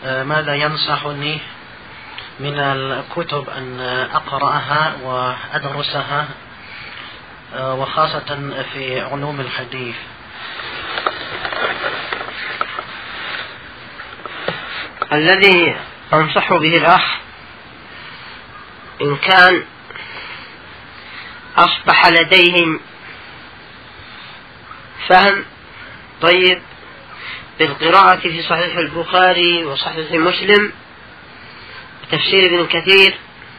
ماذا ينصحني من الكتب أن أقرأها وأدرسها وخاصة في علوم الحديث؟ الذي أنصح به الأخ إن كان أصبح لديهم فهم طيب بالقراءة في صحيح البخاري وصحيح مسلم بتفسير ابن كثير،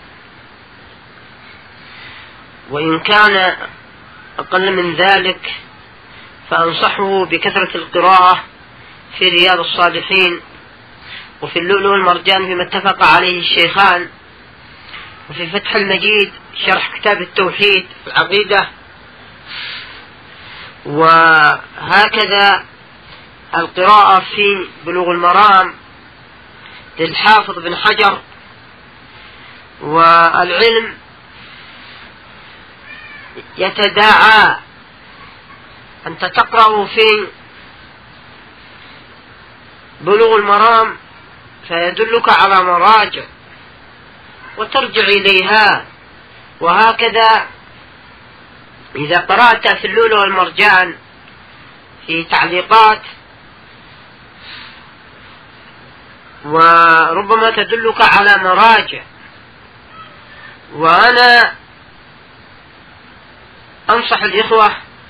وإن كان أقل من ذلك فأنصحه بكثرة القراءة في رياض الصالحين وفي اللؤلؤ والمرجان فيما اتفق عليه الشيخان، وفي فتح المجيد شرح كتاب التوحيد في العقيدة، وهكذا القراءة في بلوغ المرام للحافظ بن حجر، والعلم يتداعى. أنت تقرأ في بلوغ المرام فيدلك على مراجع وترجع إليها، وهكذا إذا قرأت في اللؤلؤ والمرجان في تعليقات وربما تدلك على مراجع. وأنا أنصح الإخوة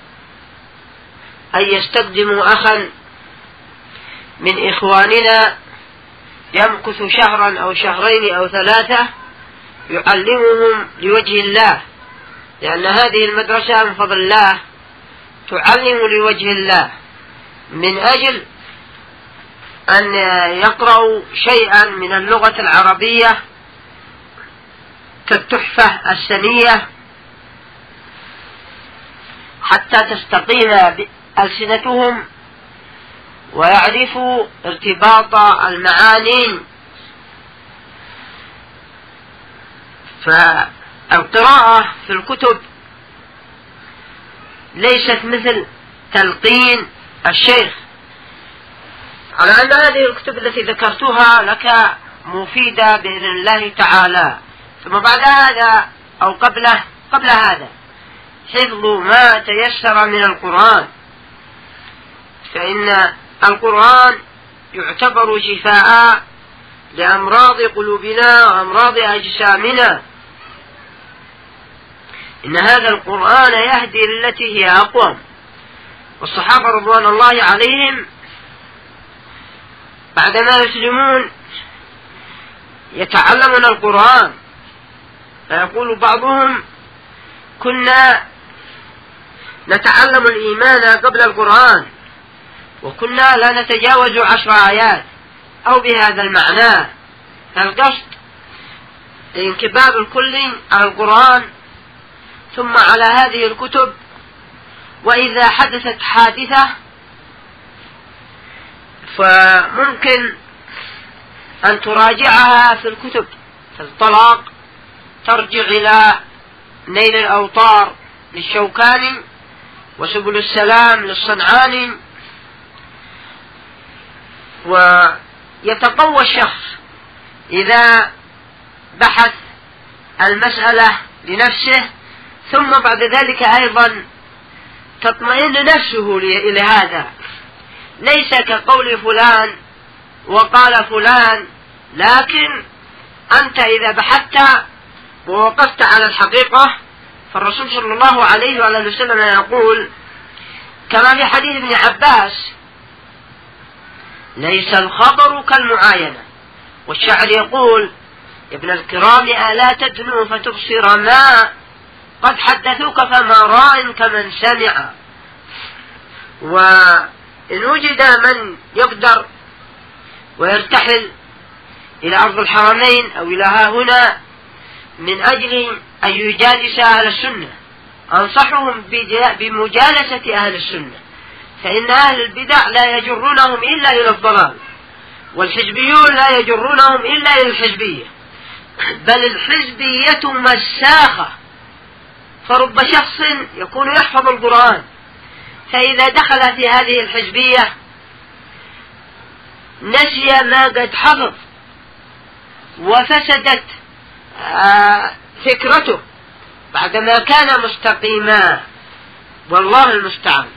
أن يستخدموا أخا من إخواننا يمكث شهرا أو شهرين أو ثلاثة يعلمهم لوجه الله، لأن هذه المدرسة من فضل الله تعلم لوجه الله من أجل أن يقرأوا شيئا من اللغة العربية كالتحفة السنية حتى تستقيم ألسنتهم ويعرفوا ارتباط المعاني. فالقراءة في الكتب ليست مثل تلقين الشيخ، على أن هذه الكتب التي ذكرتها لك مفيدة بإذن الله تعالى. ثم بعد هذا أو قبل هذا حفظ ما تيسر من القرآن، فإن القرآن يعتبر شفاء لأمراض قلوبنا وأمراض أجسامنا. إن هذا القرآن يهدي للتي هي أقوم. والصحابة رضوان الله عليهم بعدما يسلمون يتعلمون القرآن، فيقول بعضهم: كنا نتعلم الإيمان قبل القرآن وكنا لا نتجاوز 10 آيات، أو بهذا المعنى. القصد الانكباب الكلي على القرآن ثم على هذه الكتب، وإذا حدثت حادثة فممكن أن تراجعها في الكتب. في الطلاق ترجع إلى نيل الأوطار للشوكاني وسبل السلام للصنعاني، ويتقوى الشخص إذا بحث المسألة لنفسه، ثم بعد ذلك أيضا تطمئن نفسه إلى هذا، ليس كقول فلان وقال فلان، لكن أنت إذا بحثت ووقفت على الحقيقة. فالرسول صلى الله عليه وآله وسلم يقول كما في حديث ابن عباس: ليس الخبر كالمعاينة. والشاعر يقول: يا ابن الكرام ألا تدنو فتبصر ما قد حدثوك فما راء كمن سمع. وإن وجد من يقدر ويرتحل إلى أرض الحرمين أو إلى ها هنا من أجل أن يجالس أهل السنة، أنصحهم بمجالسة أهل السنة، فإن أهل البدع لا يجرونهم إلا إلى الضلال، والحزبيون لا يجرونهم إلا إلى الحزبية، بل الحزبية مساخة. فرب شخص يكون يحفظ القرآن، فإذا دخل في هذه الحزبية نسي ما قد حفظ وفسدت فكرته بعدما كان مستقيما، والله المستعان.